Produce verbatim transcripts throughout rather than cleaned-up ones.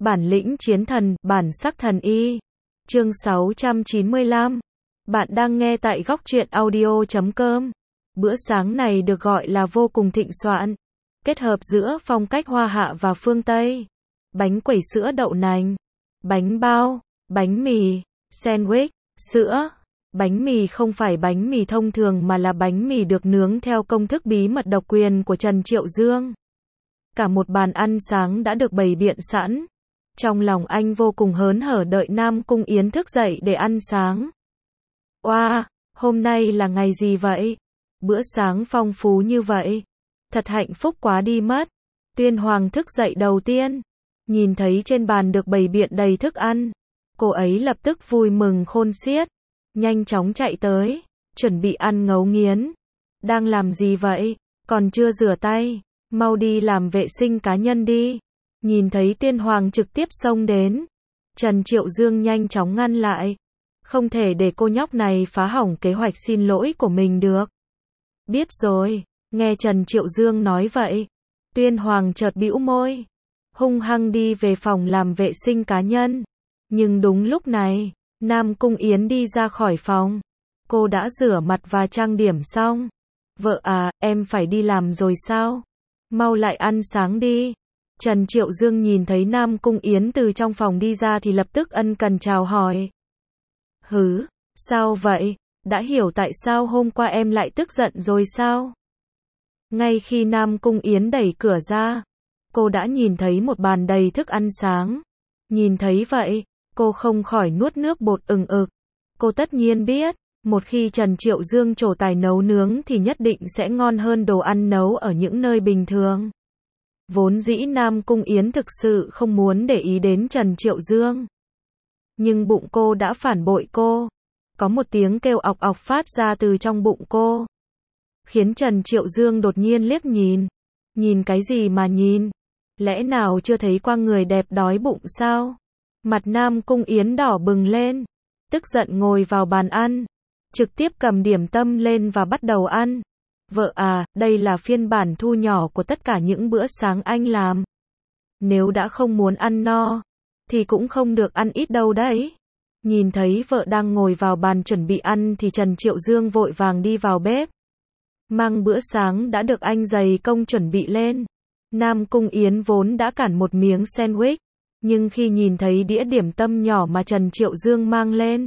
Bản lĩnh chiến thần, bản sắc thần y. Chương sáu trăm chín mươi lăm. Bạn đang nghe tại góc truyện audio chấm com. Bữa sáng này được gọi là vô cùng thịnh soạn, kết hợp giữa phong cách Hoa Hạ và phương Tây. Bánh quẩy sữa đậu nành, bánh bao, bánh mì, sandwich, sữa. Bánh mì không phải bánh mì thông thường mà là bánh mì được nướng theo công thức bí mật độc quyền của Trần Triệu Dương. Cả một bàn ăn sáng đã được bày biện sẵn. Trong lòng anh vô cùng hớn hở đợi Nam Cung Yến thức dậy để ăn sáng. Oa, wow, hôm nay là ngày gì vậy? Bữa sáng phong phú như vậy. Thật hạnh phúc quá đi mất. Tuyên Hoàng thức dậy đầu tiên, nhìn thấy trên bàn được bày biện đầy thức ăn. Cô ấy lập tức vui mừng khôn xiết. Nhanh chóng chạy tới, chuẩn bị ăn ngấu nghiến. Đang làm gì vậy? Còn chưa rửa tay. Mau đi làm vệ sinh cá nhân đi. Nhìn thấy Tuyên Hoàng trực tiếp xông đến, Trần Triệu Dương nhanh chóng ngăn lại. Không thể để cô nhóc này phá hỏng kế hoạch xin lỗi của mình được. Biết rồi, nghe Trần Triệu Dương nói vậy, Tuyên Hoàng chợt bĩu môi, hung hăng đi về phòng làm vệ sinh cá nhân. Nhưng đúng lúc này, Nam Cung Yến đi ra khỏi phòng. Cô đã rửa mặt và trang điểm xong. Vợ à, em phải đi làm rồi sao? Mau lại ăn sáng đi. Trần Triệu Dương nhìn thấy Nam Cung Yến từ trong phòng đi ra thì lập tức ân cần chào hỏi. Hứ, sao vậy? Đã hiểu tại sao hôm qua em lại tức giận rồi sao? Ngay khi Nam Cung Yến đẩy cửa ra, cô đã nhìn thấy một bàn đầy thức ăn sáng. Nhìn thấy vậy, cô không khỏi nuốt nước bọt ừng ực. Cô tất nhiên biết, một khi Trần Triệu Dương trổ tài nấu nướng thì nhất định sẽ ngon hơn đồ ăn nấu ở những nơi bình thường. Vốn dĩ Nam Cung Yến thực sự không muốn để ý đến Trần Triệu Dương. Nhưng bụng cô đã phản bội cô. Có một tiếng kêu ọc ọc phát ra từ trong bụng cô, khiến Trần Triệu Dương đột nhiên liếc nhìn. Nhìn cái gì mà nhìn? Lẽ nào chưa thấy qua người đẹp đói bụng sao? Mặt Nam Cung Yến đỏ bừng lên, tức giận ngồi vào bàn ăn, trực tiếp cầm điểm tâm lên và bắt đầu ăn. Vợ à, đây là phiên bản thu nhỏ của tất cả những bữa sáng anh làm. Nếu đã không muốn ăn no, thì cũng không được ăn ít đâu đấy. Nhìn thấy vợ đang ngồi vào bàn chuẩn bị ăn thì Trần Triệu Dương vội vàng đi vào bếp, mang bữa sáng đã được anh dày công chuẩn bị lên. Nam Cung Yến vốn đã cản một miếng sandwich, nhưng khi nhìn thấy đĩa điểm tâm nhỏ mà Trần Triệu Dương mang lên,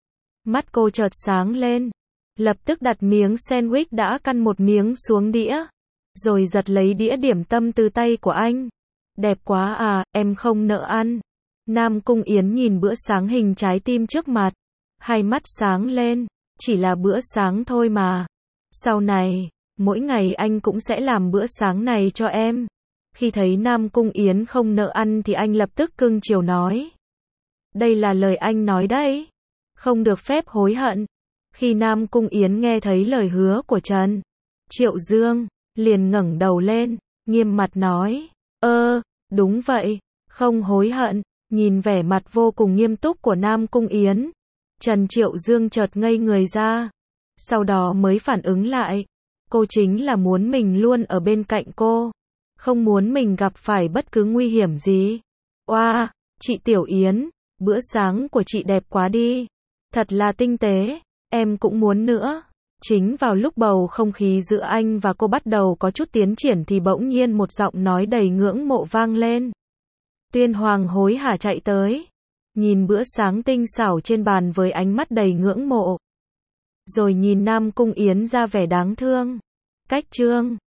mắt cô chợt sáng lên. Lập tức đặt miếng sandwich đã căn một miếng xuống đĩa, rồi giật lấy đĩa điểm tâm từ tay của anh. Đẹp quá à, em không nỡ ăn. Nam Cung Yến nhìn bữa sáng hình trái tim trước mặt, hai mắt sáng lên, chỉ là bữa sáng thôi mà. Sau này, mỗi ngày anh cũng sẽ làm bữa sáng này cho em. Khi thấy Nam Cung Yến không nỡ ăn thì anh lập tức cưng chiều nói. Đây là lời anh nói đấy, không được phép hối hận. Khi Nam Cung Yến nghe thấy lời hứa của Trần Triệu Dương, liền ngẩng đầu lên, nghiêm mặt nói, ơ, đúng vậy, không hối hận. Nhìn vẻ mặt vô cùng nghiêm túc của Nam Cung Yến, Trần Triệu Dương chợt ngây người ra, sau đó mới phản ứng lại, cô chính là muốn mình luôn ở bên cạnh cô, không muốn mình gặp phải bất cứ nguy hiểm gì. Oa, wow, chị Tiểu Yến, bữa sáng của chị đẹp quá đi, thật là tinh tế. Em cũng muốn nữa. Chính vào lúc bầu không khí giữa anh và cô bắt đầu có chút tiến triển thì bỗng nhiên một giọng nói đầy ngưỡng mộ vang lên. Tuyên Hoàng hối hả chạy tới, nhìn bữa sáng tinh xảo trên bàn với ánh mắt đầy ngưỡng mộ. Rồi nhìn Nam Cung Yến ra vẻ đáng thương. Cách chương